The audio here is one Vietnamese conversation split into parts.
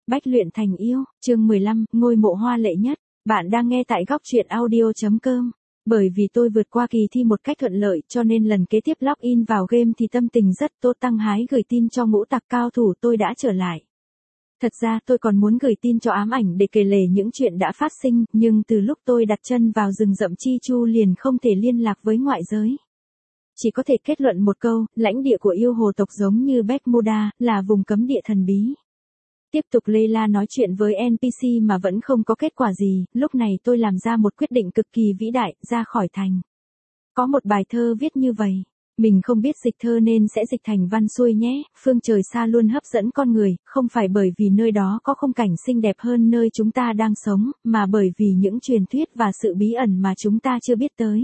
Bách luyện thành yêu, chương 15, ngôi mộ hoa lệ nhất. Bạn đang nghe tại góc truyện audio.com. Bởi vì tôi vượt qua kỳ thi một cách thuận lợi cho nên lần kế tiếp login vào game thì tâm tình rất tốt, tăng hái gửi tin cho ngũ tặc cao thủ tôi đã trở lại. Thật ra tôi còn muốn gửi tin cho ám ảnh để kể lể những chuyện đã phát sinh, nhưng từ lúc tôi đặt chân vào rừng rậm Chi Chu liền không thể liên lạc với ngoại giới. Chỉ có thể kết luận một câu, lãnh địa của yêu hồ tộc giống như Bermuda, là vùng cấm địa thần bí. Tiếp tục lê la nói chuyện với NPC mà vẫn không có kết quả gì, lúc này tôi làm ra một quyết định cực kỳ vĩ đại, ra khỏi thành. Có một bài thơ viết như vậy, mình không biết dịch thơ nên sẽ dịch thành văn xuôi nhé, phương trời xa luôn hấp dẫn con người, không phải bởi vì nơi đó có khung cảnh xinh đẹp hơn nơi chúng ta đang sống, mà bởi vì những truyền thuyết và sự bí ẩn mà chúng ta chưa biết tới.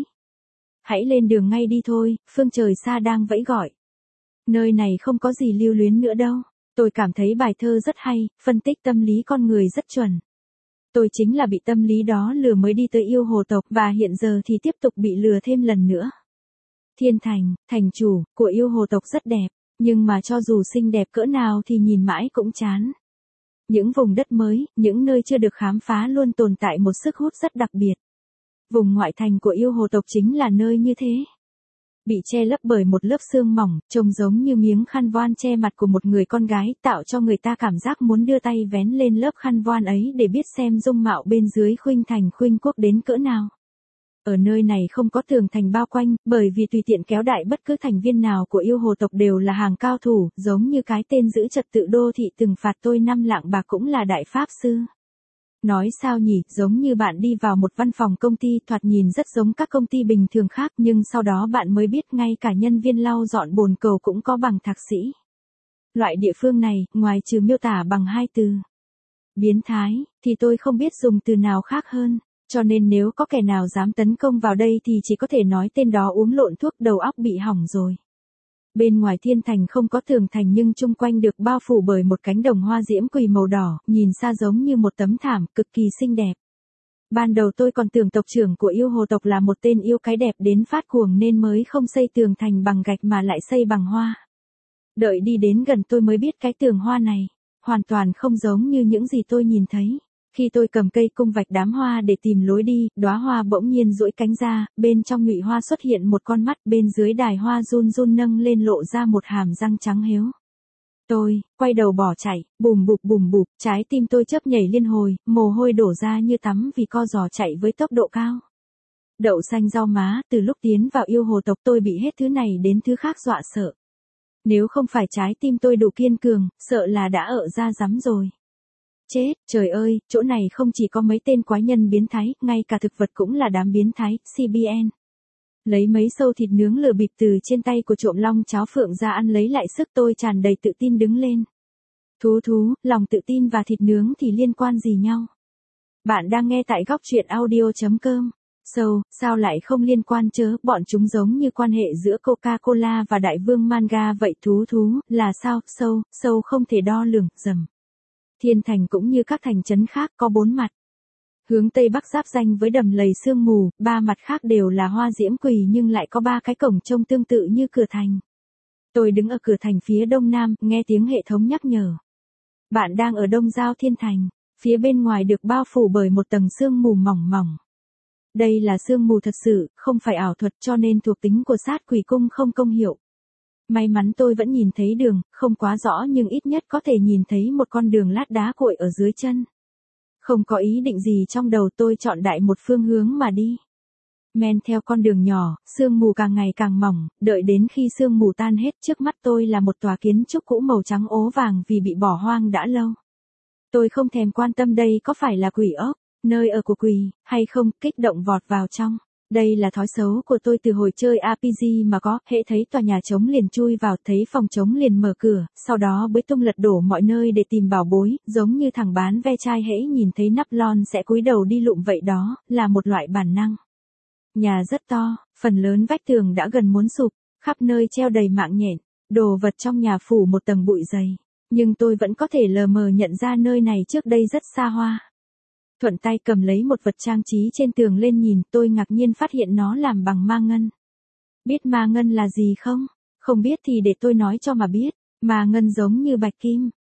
Hãy lên đường ngay đi thôi, phương trời xa đang vẫy gọi. Nơi này không có gì lưu luyến nữa đâu. Tôi cảm thấy bài thơ rất hay, phân tích tâm lý con người rất chuẩn. Tôi chính là bị tâm lý đó lừa mới đi tới yêu hồ tộc và hiện giờ thì tiếp tục bị lừa thêm lần nữa. Thiên Thành, thành chủ của yêu hồ tộc rất đẹp, nhưng mà cho dù xinh đẹp cỡ nào thì nhìn mãi cũng chán. Những vùng đất mới, những nơi chưa được khám phá luôn tồn tại một sức hút rất đặc biệt. Vùng ngoại thành của yêu hồ tộc chính là nơi như thế. Bị che lấp bởi một lớp sương mỏng, trông giống như miếng khăn voan che mặt của một người con gái, tạo cho người ta cảm giác muốn đưa tay vén lên lớp khăn voan ấy để biết xem dung mạo bên dưới khuynh thành khuynh quốc đến cỡ nào. Ở nơi này không có tường thành bao quanh, bởi vì tùy tiện kéo đại bất cứ thành viên nào của yêu hồ tộc đều là hàng cao thủ, giống như cái tên giữ trật tự đô thị từng phạt tôi 5 lạng bạc cũng là đại pháp sư. Nói sao nhỉ, giống như bạn đi vào một văn phòng công ty thoạt nhìn rất giống các công ty bình thường khác nhưng sau đó bạn mới biết ngay cả nhân viên lau dọn bồn cầu cũng có bằng thạc sĩ. Loại địa phương này, ngoài trừ miêu tả bằng 2 từ biến thái, thì tôi không biết dùng từ nào khác hơn, cho nên nếu có kẻ nào dám tấn công vào đây thì chỉ có thể nói tên đó uống lộn thuốc đầu óc bị hỏng rồi. Bên ngoài thiên thành không có tường thành nhưng chung quanh được bao phủ bởi một cánh đồng hoa diễm quỳ màu đỏ, nhìn xa giống như một tấm thảm, cực kỳ xinh đẹp. Ban đầu tôi còn tưởng tộc trưởng của yêu hồ tộc là một tên yêu cái đẹp đến phát cuồng nên mới không xây tường thành bằng gạch mà lại xây bằng hoa. Đợi đi đến gần tôi mới biết cái tường hoa này hoàn toàn không giống như những gì tôi nhìn thấy. Khi tôi cầm cây cung vạch đám hoa để tìm lối đi, đóa hoa bỗng nhiên duỗi cánh ra, bên trong nhụy hoa xuất hiện một con mắt, bên dưới đài hoa run run nâng lên lộ ra một hàm răng trắng héo. Tôi quay đầu bỏ chạy, bùm bụp, trái tim tôi chớp nhảy liên hồi, mồ hôi đổ ra như tắm vì co giò chạy với tốc độ cao. Đậu xanh rau má, từ lúc tiến vào yêu hồ tộc tôi bị hết thứ này đến thứ khác dọa sợ. Nếu không phải trái tim tôi đủ kiên cường, sợ là đã ợ ra rắm rồi. Chết, trời ơi, chỗ này không chỉ có mấy tên quái nhân biến thái, ngay cả thực vật cũng là đám biến thái, CBN. Lấy mấy sâu thịt nướng lừa bịp từ trên tay của trộm long cháo phượng ra ăn lấy lại sức, tôi tràn đầy tự tin đứng lên. Thú, lòng tự tin và thịt nướng thì liên quan gì nhau? Bạn đang nghe tại góc truyện audio.com. Sao lại không liên quan chớ, bọn chúng giống như quan hệ giữa Coca-Cola và đại vương manga vậy. Thú, là sao, sâu không thể đo lường, rầm. Thiên thành cũng như các thành trấn khác có 4 mặt. Hướng Tây Bắc giáp ranh với đầm lầy sương mù, 3 mặt khác đều là hoa diễm quỳ nhưng lại có 3 cái cổng trông tương tự như cửa thành. Tôi đứng ở cửa thành phía đông nam, nghe tiếng hệ thống nhắc nhở. Bạn đang ở đông giao thiên thành, phía bên ngoài được bao phủ bởi một tầng sương mù mỏng mỏng. Đây là sương mù thật sự, không phải ảo thuật cho nên thuộc tính của sát quỷ cung không công hiệu. May mắn tôi vẫn nhìn thấy đường, không quá rõ nhưng ít nhất có thể nhìn thấy một con đường lát đá cuội ở dưới chân. Không có ý định gì trong đầu tôi chọn đại một phương hướng mà đi. Men theo con đường nhỏ, sương mù càng ngày càng mỏng, đợi đến khi sương mù tan hết trước mắt tôi là một tòa kiến trúc cũ màu trắng ố vàng vì bị bỏ hoang đã lâu. Tôi không thèm quan tâm đây có phải là quỷ ốc, nơi ở của quỷ, hay không, kích động vọt vào trong. Đây là thói xấu của tôi từ hồi chơi RPG mà có, hễ thấy tòa nhà trống liền chui vào, thấy phòng trống liền mở cửa, sau đó bới tung lật đổ mọi nơi để tìm bảo bối, giống như thằng bán ve chai hễ nhìn thấy nắp lon sẽ cúi đầu đi lụm vậy đó, là một loại bản năng. Nhà rất to, phần lớn vách tường đã gần muốn sụp, khắp nơi treo đầy mạng nhện, đồ vật trong nhà phủ một tầng bụi dày, nhưng tôi vẫn có thể lờ mờ nhận ra nơi này trước đây rất xa hoa. Thuận tay cầm lấy một vật trang trí trên tường lên nhìn, tôi ngạc nhiên phát hiện nó làm bằng ma ngân. Biết ma ngân là gì không? Không biết thì để tôi nói cho mà biết. Ma ngân giống như bạch kim,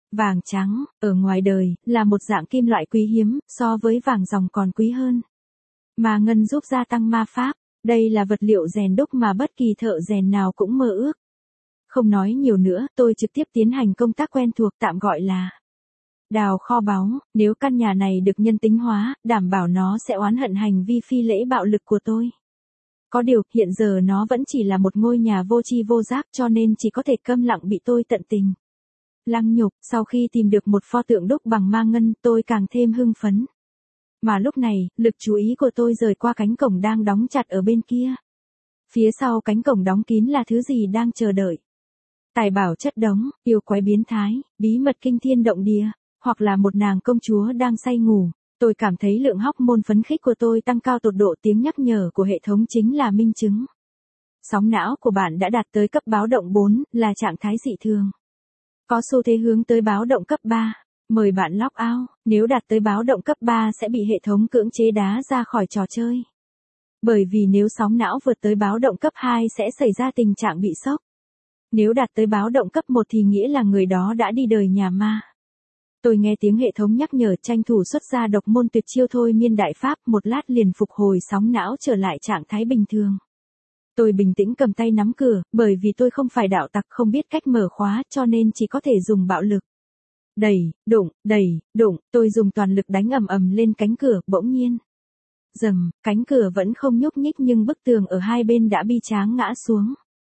Vàng trắng, ở ngoài đời, là một dạng kim loại quý hiếm, so với vàng ròng còn quý hơn. Mà ngân giúp gia tăng ma pháp, đây là vật liệu rèn đúc mà bất kỳ thợ rèn nào cũng mơ ước. Không nói nhiều nữa, tôi trực tiếp tiến hành công tác quen thuộc tạm gọi là đào kho báu. Nếu căn nhà này được nhân tính hóa, đảm bảo nó sẽ oán hận hành vi phi lễ bạo lực của tôi. Có điều, hiện giờ nó vẫn chỉ là một ngôi nhà vô tri vô giác cho nên chỉ có thể câm lặng bị tôi tận tình lăng nhục. Sau khi tìm được một pho tượng đúc bằng ma ngân, tôi càng thêm hưng phấn. Mà lúc này, lực chú ý của tôi rời qua cánh cổng đang đóng chặt ở bên kia. Phía sau cánh cổng đóng kín là thứ gì đang chờ đợi? Tài bảo chất đống, yêu quái biến thái, bí mật kinh thiên động địa, hoặc là một nàng công chúa đang say ngủ. Tôi cảm thấy lượng hormone phấn khích của tôi tăng cao tột độ, tiếng nhắc nhở của hệ thống chính là minh chứng. Sóng não của bạn đã đạt tới cấp báo động 4, là trạng thái dị thường. Có xu thế hướng tới báo động cấp 3. Mời bạn log out, nếu đạt tới báo động cấp 3 sẽ bị hệ thống cưỡng chế đá ra khỏi trò chơi. Bởi vì nếu sóng não vượt tới báo động cấp 2 sẽ xảy ra tình trạng bị sốc. Nếu đạt tới báo động cấp 1 thì nghĩa là người đó đã đi đời nhà ma. Tôi nghe tiếng hệ thống nhắc nhở, tranh thủ xuất ra độc môn tuyệt chiêu thôi miên đại pháp, một lát liền phục hồi sóng não trở lại trạng thái bình thường. Tôi bình tĩnh cầm tay nắm cửa, bởi vì tôi không phải đạo tặc không biết cách mở khóa cho nên chỉ có thể dùng bạo lực. Đẩy, đụng, tôi dùng toàn lực đánh ầm ầm lên cánh cửa, bỗng nhiên. Dầm, cánh cửa vẫn không nhúc nhích nhưng bức tường ở hai bên đã bi tráng ngã xuống.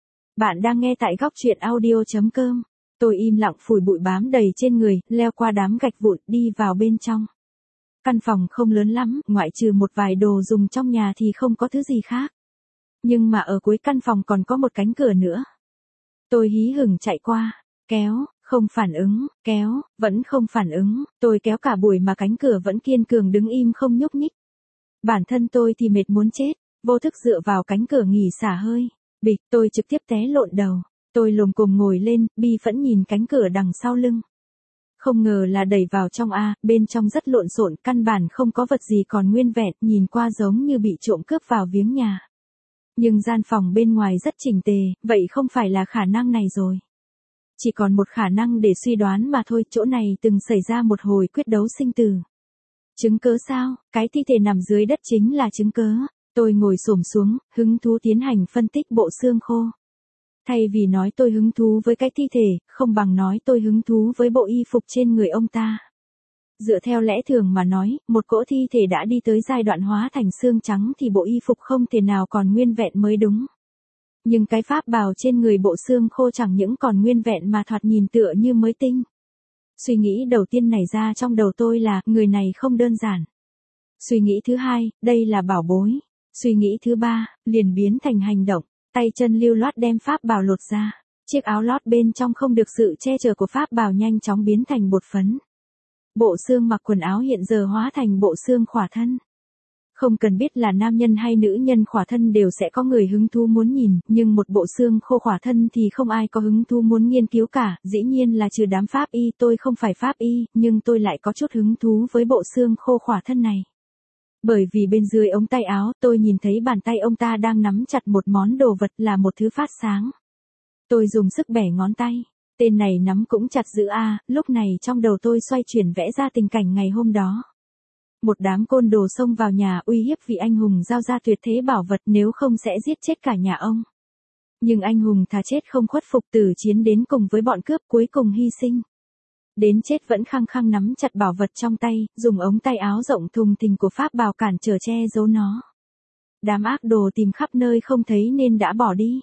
Bạn đang nghe tại góc truyện audio.com. Tôi im lặng phủi bụi bám đầy trên người, leo qua đám gạch vụn, đi vào bên trong. Căn phòng không lớn lắm, ngoại trừ một vài đồ dùng trong nhà thì không có thứ gì khác. Nhưng mà ở cuối căn phòng còn có một cánh cửa nữa. Tôi hí hửng chạy qua, kéo, không phản ứng, kéo, vẫn không phản ứng, tôi kéo cả buổi mà cánh cửa vẫn kiên cường đứng im không nhúc nhích. Bản thân tôi thì mệt muốn chết, vô thức dựa vào cánh cửa nghỉ xả hơi. Bịch, tôi trực tiếp té lộn đầu. Tôi lồm cồm ngồi lên, bi phẫn nhìn cánh cửa đằng sau lưng. Không ngờ là đẩy vào trong bên trong rất lộn xộn, căn bản không có vật gì còn nguyên vẹn, nhìn qua giống như bị trộm cướp vào viếng nhà. Nhưng gian phòng bên ngoài rất chỉnh tề, vậy không phải là khả năng này rồi. Chỉ còn một khả năng để suy đoán mà thôi, chỗ này từng xảy ra một hồi quyết đấu sinh tử. Chứng cớ sao? Cái thi thể nằm dưới đất chính là chứng cớ. Tôi ngồi xổm xuống, hứng thú tiến hành phân tích bộ xương khô. Thay vì nói tôi hứng thú với cái thi thể, không bằng nói tôi hứng thú với bộ y phục trên người ông ta. Dựa theo lẽ thường mà nói, một cỗ thi thể đã đi tới giai đoạn hóa thành xương trắng thì bộ y phục không thể nào còn nguyên vẹn mới đúng. Nhưng cái pháp bào trên người bộ xương khô chẳng những còn nguyên vẹn mà thoạt nhìn tựa như mới tinh. Suy nghĩ đầu tiên nảy ra trong đầu tôi là, người này không đơn giản. Suy nghĩ thứ hai, đây là bảo bối. Suy nghĩ thứ ba, liền biến thành hành động. Tay chân lưu loát đem pháp bào lột ra. Chiếc áo lót bên trong không được sự che chở của pháp bào nhanh chóng biến thành bột phấn. Bộ xương mặc quần áo hiện giờ hóa thành bộ xương khỏa thân. Không cần biết là nam nhân hay nữ nhân khỏa thân đều sẽ có người hứng thú muốn nhìn, nhưng một bộ xương khô khỏa thân thì không ai có hứng thú muốn nghiên cứu cả, dĩ nhiên là trừ đám pháp y. Tôi không phải pháp y, nhưng tôi lại có chút hứng thú với bộ xương khô khỏa thân này. Bởi vì bên dưới ống tay áo, tôi nhìn thấy bàn tay ông ta đang nắm chặt một món đồ vật, là một thứ phát sáng. Tôi dùng sức bẻ ngón tay. Tên này nắm cũng chặt dữ lúc này trong đầu tôi xoay chuyển vẽ ra tình cảnh ngày hôm đó. Một đám côn đồ xông vào nhà uy hiếp vị anh hùng giao ra tuyệt thế bảo vật, nếu không sẽ giết chết cả nhà ông. Nhưng anh hùng thà chết không khuất phục, tử chiến đến cùng với bọn cướp, cuối cùng hy sinh. Đến chết vẫn khăng khăng nắm chặt bảo vật trong tay, dùng ống tay áo rộng thùng thình của pháp bào cản trở che giấu nó. Đám ác đồ tìm khắp nơi không thấy nên đã bỏ đi.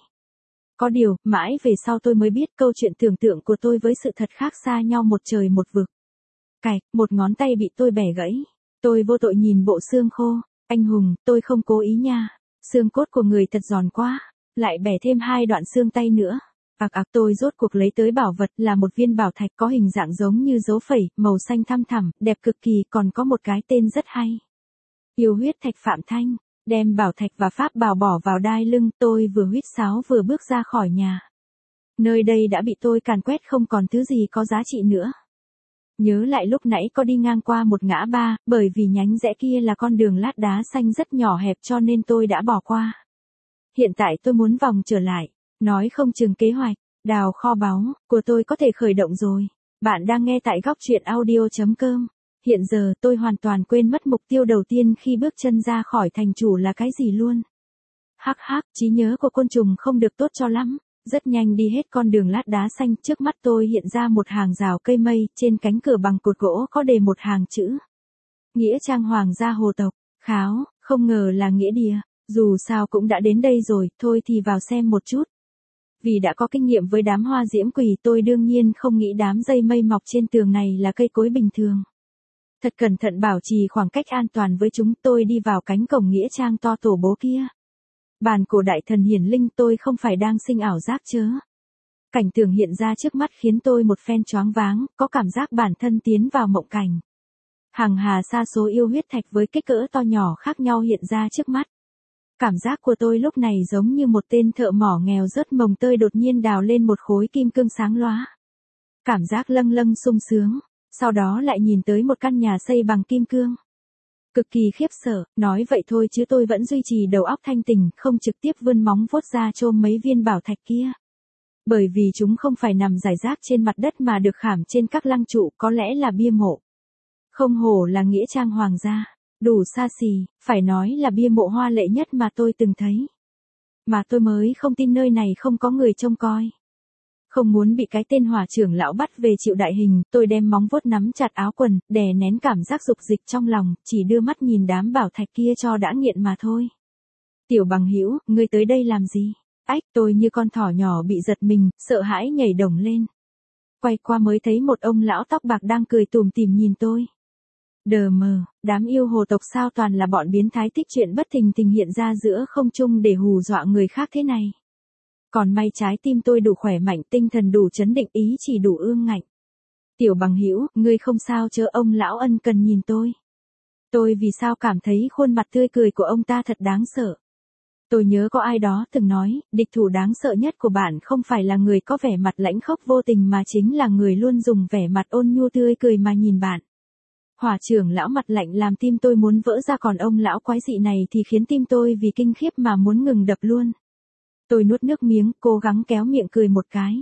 Có điều, mãi về sau tôi mới biết câu chuyện tưởng tượng của tôi với sự thật khác xa nhau một trời một vực. Cạch, một ngón tay bị tôi bẻ gãy. Tôi vô tội nhìn bộ xương khô. Anh hùng, tôi không cố ý nha. Xương cốt của người thật giòn quá. Lại bẻ thêm 2 đoạn xương tay nữa. Tôi rốt cuộc lấy tới bảo vật, là một viên bảo thạch có hình dạng giống như dấu phẩy, màu xanh thăm thẳm, đẹp cực kỳ, còn có một cái tên rất hay. Yêu huyết thạch Phạm Thanh. Đem bảo thạch và pháp bảo bỏ vào đai lưng, tôi vừa huýt sáo vừa bước ra khỏi nhà. Nơi đây đã bị tôi càn quét không còn thứ gì có giá trị nữa. Nhớ lại lúc nãy có đi ngang qua một ngã ba, bởi vì nhánh rẽ kia là con đường lát đá xanh rất nhỏ hẹp cho nên tôi đã bỏ qua. Hiện tại tôi muốn vòng trở lại, nói không chừng kế hoạch đào kho báu của tôi có thể khởi động rồi. Bạn đang nghe tại góc truyện audio.com. Hiện giờ tôi hoàn toàn quên mất mục tiêu đầu tiên khi bước chân ra khỏi thành chủ là cái gì luôn. Hắc hắc, trí nhớ của côn trùng không được tốt cho lắm. Rất nhanh đi hết con đường lát đá xanh, trước mắt tôi hiện ra một hàng rào cây mây, trên cánh cửa bằng cột gỗ có đề một hàng chữ. Nghĩa trang Hoàng gia Hồ tộc, kháo, không ngờ là nghĩa địa. Dù sao cũng đã đến đây rồi, thôi thì vào xem một chút. Vì đã có kinh nghiệm với đám hoa diễm quỳ, tôi đương nhiên không nghĩ đám dây mây mọc trên tường này là cây cối bình thường. Thật cẩn thận bảo trì khoảng cách an toàn với chúng, tôi đi vào cánh cổng nghĩa trang to tổ bố kia. Bàn cổ đại thần hiển linh, tôi không phải đang sinh ảo giác chớ. Cảnh tượng hiện ra trước mắt khiến tôi một phen choáng váng, có cảm giác bản thân tiến vào mộng cảnh. Hàng hà sa số yêu huyết thạch với kích cỡ to nhỏ khác nhau hiện ra trước mắt. Cảm giác của tôi lúc này giống như một tên thợ mỏ nghèo rớt mồng tơi đột nhiên đào lên một khối kim cương sáng lóa. Cảm giác lâng lâng sung sướng, sau đó lại nhìn tới một căn nhà xây bằng kim cương. Cực kỳ khiếp sợ, nói vậy thôi chứ tôi vẫn duy trì đầu óc thanh tỉnh, không trực tiếp vươn móng vuốt ra chôm mấy viên bảo thạch kia. Bởi vì chúng không phải nằm rải rác trên mặt đất mà được khảm trên các lăng trụ, có lẽ là bia mộ. Không hổ là nghĩa trang hoàng gia. Đủ xa xỉ, phải nói là bia mộ hoa lệ nhất mà tôi từng thấy. Mà tôi mới không tin nơi này không có người trông coi. Không muốn bị cái tên hỏa trưởng lão bắt về chịu đại hình, tôi đem móng vuốt nắm chặt áo quần, đè nén cảm giác dục dịch trong lòng, chỉ đưa mắt nhìn đám bảo thạch kia cho đã nghiện mà thôi. Tiểu bằng hữu, ngươi tới đây làm gì? Ách, tôi như con thỏ nhỏ bị giật mình, sợ hãi nhảy đồng lên. Quay qua mới thấy một ông lão tóc bạc đang cười tủm tỉm nhìn tôi. Đờ mờ, đám yêu hồ tộc sao toàn là bọn biến thái thích chuyện bất thình lình hiện ra giữa không trung để hù dọa người khác thế này. Còn may trái tim tôi đủ khỏe mạnh, tinh thần đủ chấn định, ý chỉ đủ ương ngạnh. Tiểu bằng hữu, ngươi không sao chớ, ông lão ân cần nhìn tôi. Tôi vì sao cảm thấy khuôn mặt tươi cười của ông ta thật đáng sợ. Tôi nhớ có ai đó từng nói, địch thủ đáng sợ nhất của bạn không phải là người có vẻ mặt lãnh khốc vô tình mà chính là người luôn dùng vẻ mặt ôn nhu tươi cười mà nhìn bạn. Hỏa trưởng lão mặt lạnh làm tim tôi muốn vỡ ra, còn ông lão quái dị này thì khiến tim tôi vì kinh khiếp mà muốn ngừng đập luôn. Tôi nuốt nước miếng, cố gắng kéo miệng cười một cái.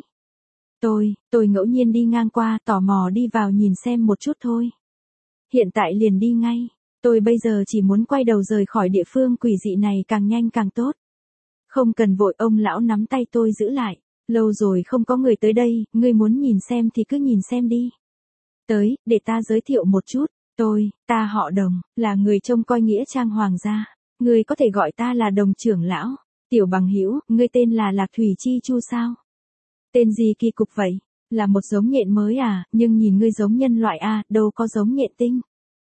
Tôi ngẫu nhiên đi ngang qua, tò mò đi vào nhìn xem một chút thôi. Hiện tại liền đi ngay, tôi bây giờ chỉ muốn quay đầu rời khỏi địa phương quỷ dị này càng nhanh càng tốt. Không cần vội, ông lão nắm tay tôi giữ lại. Lâu rồi không có người tới đây, ngươi muốn nhìn xem thì cứ nhìn xem đi. Tới, để ta giới thiệu một chút, ta họ Đồng, là người trông coi nghĩa trang hoàng gia. Ngươi có thể gọi ta là Đồng trưởng lão. Tiểu bằng hữu, ngươi tên là Lạc Thủy Chi Chu sao? Tên gì kỳ cục vậy? Là một giống nhện mới à, nhưng nhìn ngươi giống nhân loại à, đâu có giống nhện tinh.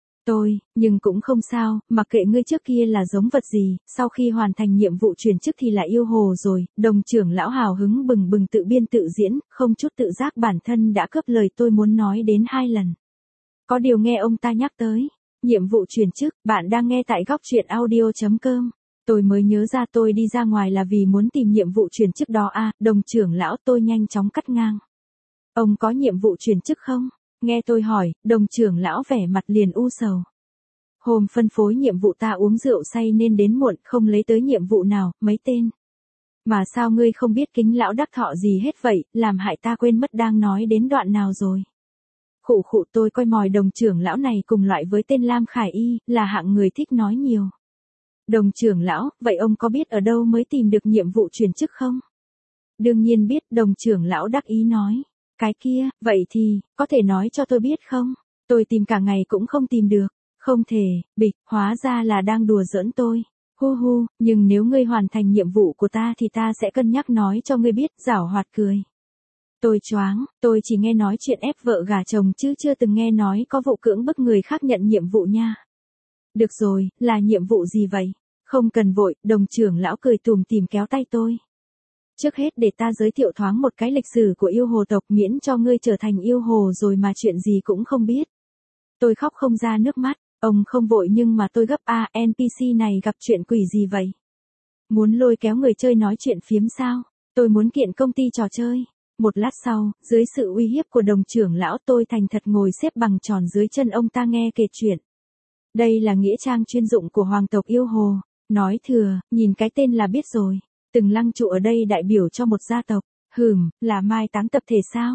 Nhưng cũng không sao, mặc kệ ngươi trước kia là giống vật gì, sau khi hoàn thành nhiệm vụ chuyển chức thì là yêu hồ rồi. Đồng trưởng lão hào hứng bừng bừng tự biên tự diễn, không chút tự giác bản thân đã cướp lời tôi muốn nói đến 2 lần. Có điều nghe ông ta nhắc tới nhiệm vụ chuyển chức, bạn đang nghe tại góc truyện audio.com. Tôi mới nhớ ra tôi đi ra ngoài là vì muốn tìm nhiệm vụ chuyển chức đó à. Đồng trưởng lão, tôi nhanh chóng cắt ngang. Ông có nhiệm vụ chuyển chức không? Nghe tôi hỏi, đồng trưởng lão vẻ mặt liền u sầu. Hôm phân phối nhiệm vụ ta uống rượu say nên đến muộn, không lấy tới nhiệm vụ nào, mấy tên. Mà sao ngươi không biết Kính lão đắc thọ gì hết vậy, làm hại ta quên mất đang nói đến đoạn nào rồi. Khụ khụ, tôi coi mòi đồng trưởng lão này cùng loại với tên Lam Khải Y, là hạng người thích nói nhiều. Đồng trưởng lão, vậy ông có biết ở đâu mới tìm được nhiệm vụ chuyển chức không? Đương nhiên biết, đồng trưởng lão đắc ý nói. Cái kia, vậy thì, có thể nói cho tôi biết không? Tôi tìm cả ngày cũng không tìm được. Không thể, bịch, hóa ra là đang đùa giỡn tôi. Hu hu, nhưng nếu ngươi hoàn thành nhiệm vụ của ta thì ta sẽ cân nhắc nói cho ngươi biết, giảo hoạt cười. Tôi choáng, tôi chỉ nghe nói chuyện ép vợ gả chồng chứ chưa từng nghe nói có vụ cưỡng bức người khác nhận nhiệm vụ nha. Được rồi, là nhiệm vụ gì vậy? Không cần vội, đồng trưởng lão cười tủm tỉm kéo tay tôi. Trước hết để ta giới thiệu thoáng một cái lịch sử của yêu hồ tộc, miễn cho ngươi trở thành yêu hồ rồi mà chuyện gì cũng không biết. Tôi khóc không ra nước mắt, ông không vội nhưng mà tôi gấp à, NPC này gặp chuyện quỷ gì vậy? Muốn lôi kéo người chơi nói chuyện phiếm sao? Tôi muốn kiện công ty trò chơi. Một lát sau, dưới sự uy hiếp của đồng trưởng lão, tôi thành thật ngồi xếp bằng tròn dưới chân ông ta nghe kể chuyện. Đây là nghĩa trang chuyên dụng của hoàng tộc yêu hồ. Nói thừa, nhìn cái tên là biết rồi. Từng lăng trụ ở đây đại biểu cho một gia tộc. Là mai táng tập thể sao?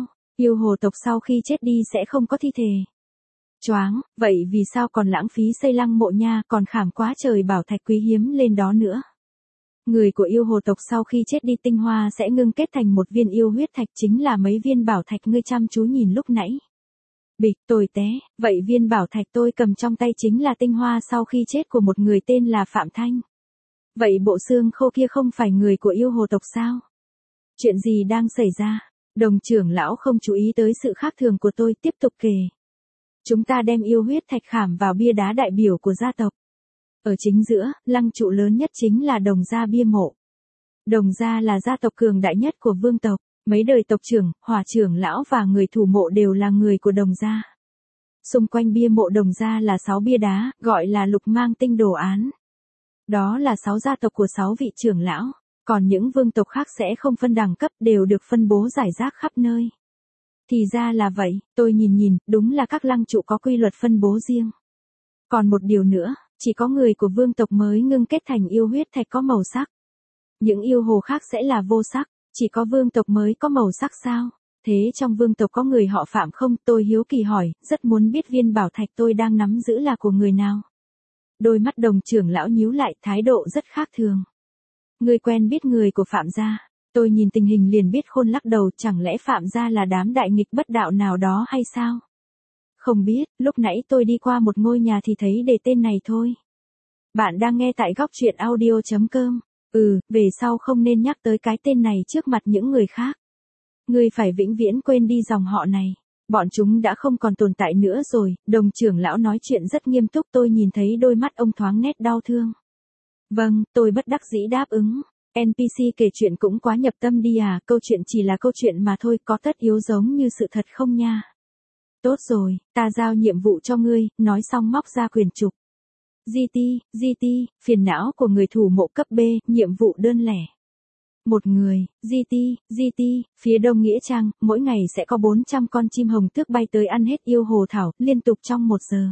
Yêu hồ tộc sau khi chết đi sẽ không có thi thể. Choáng, vậy vì sao còn lãng phí xây lăng mộ nha, còn khảm quá trời bảo thạch quý hiếm lên đó nữa. Người của yêu hồ tộc sau khi chết đi tinh hoa sẽ ngưng kết thành một viên yêu huyết thạch, chính là mấy viên bảo thạch ngươi chăm chú nhìn lúc nãy. Bịch, tồi té, vậy viên bảo thạch tôi cầm trong tay chính là tinh hoa sau khi chết của một người tên là Phạm Thanh. Vậy bộ xương khô kia không phải người của yêu hồ tộc sao? Chuyện gì đang xảy ra? Đồng trưởng lão không chú ý tới sự khác thường của tôi, tiếp tục kể. Chúng ta đem yêu huyết thạch khảm vào bia đá đại biểu của gia tộc. Ở chính giữa, lăng trụ lớn nhất chính là Đồng gia bia mộ. Đồng gia là gia tộc cường đại nhất của vương tộc, mấy đời tộc trưởng, hỏa trưởng lão và người thủ mộ đều là người của Đồng gia. Xung quanh bia mộ Đồng gia là 6 bia đá, gọi là lục mang tinh đồ án. Đó là 6 gia tộc của 6 vị trưởng lão, còn những vương tộc khác sẽ không phân đẳng cấp, đều được phân bố rải rác khắp nơi. Thì ra là vậy, tôi nhìn, đúng là các lăng trụ có quy luật phân bố riêng. Còn một điều nữa, chỉ có người của vương tộc mới ngưng kết thành yêu huyết thạch có màu sắc. Những yêu hồ khác sẽ là vô sắc, chỉ có vương tộc mới có màu sắc sao? Thế trong vương tộc có người họ Phạm không? Tôi hiếu kỳ hỏi, rất muốn biết viên bảo thạch tôi đang nắm giữ là của người nào. Đôi mắt Đồng trưởng lão nhíu lại, thái độ rất khác thường. Ngươi quen biết người của Phạm gia? Tôi nhìn tình hình liền biết khôn, lắc đầu, chẳng lẽ Phạm gia là đám đại nghịch bất đạo nào đó hay sao? Không biết, lúc nãy tôi đi qua một ngôi nhà thì thấy đề tên này thôi. Bạn đang nghe tại góc truyện audio.com. Về sau không nên nhắc tới cái tên này trước mặt những người khác. Ngươi phải vĩnh viễn quên đi dòng họ này. Bọn chúng đã không còn tồn tại nữa rồi. Đồng trưởng lão nói chuyện rất nghiêm túc, tôi nhìn thấy đôi mắt ông thoáng nét đau thương. Vâng, tôi bất đắc dĩ đáp ứng. NPC kể chuyện cũng quá nhập tâm đi à, câu chuyện chỉ là câu chuyện mà thôi, có tất yếu giống như sự thật không nha. Tốt rồi, ta giao nhiệm vụ cho ngươi, nói xong móc ra quyển trục. GT, phiền não của người thủ mộ cấp B, nhiệm vụ đơn lẻ. Một người, GT, phía đông Nghĩa Trang, mỗi ngày sẽ có 400 con chim hồng tước bay tới ăn hết yêu hồ thảo, liên tục trong 1 giờ.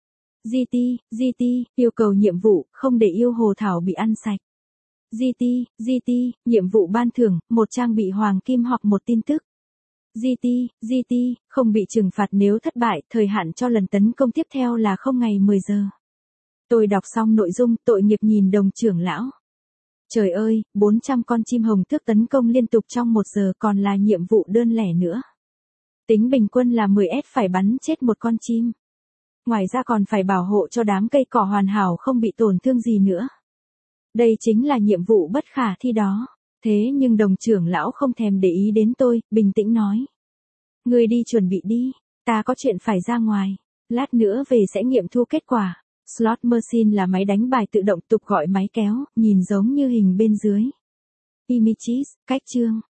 GT, yêu cầu nhiệm vụ, không để yêu hồ thảo bị ăn sạch. GT, nhiệm vụ ban thưởng, 1 trang bị hoàng kim hoặc 1 tin tức. GT, không bị trừng phạt nếu thất bại, thời hạn cho lần tấn công tiếp theo là 0 ngày 10 giờ. Tôi đọc xong nội dung, tội nghiệp nhìn Đồng trưởng lão. Trời ơi, 400 con chim hồng tước tấn công liên tục trong 1 giờ, còn là nhiệm vụ đơn lẻ nữa. Tính bình quân là 10S phải bắn chết 1 con chim. Ngoài ra còn phải bảo hộ cho đám cây cỏ hoàn hảo không bị tổn thương gì nữa. Đây chính là nhiệm vụ bất khả thi đó. Thế nhưng Đồng trưởng lão không thèm để ý đến tôi, bình tĩnh nói. Ngươi đi chuẩn bị đi, ta có chuyện phải ra ngoài. Lát nữa về sẽ nghiệm thu kết quả. Slot machine là máy đánh bài tự động, tục gọi máy kéo, nhìn giống như hình bên dưới. Images, cách chương.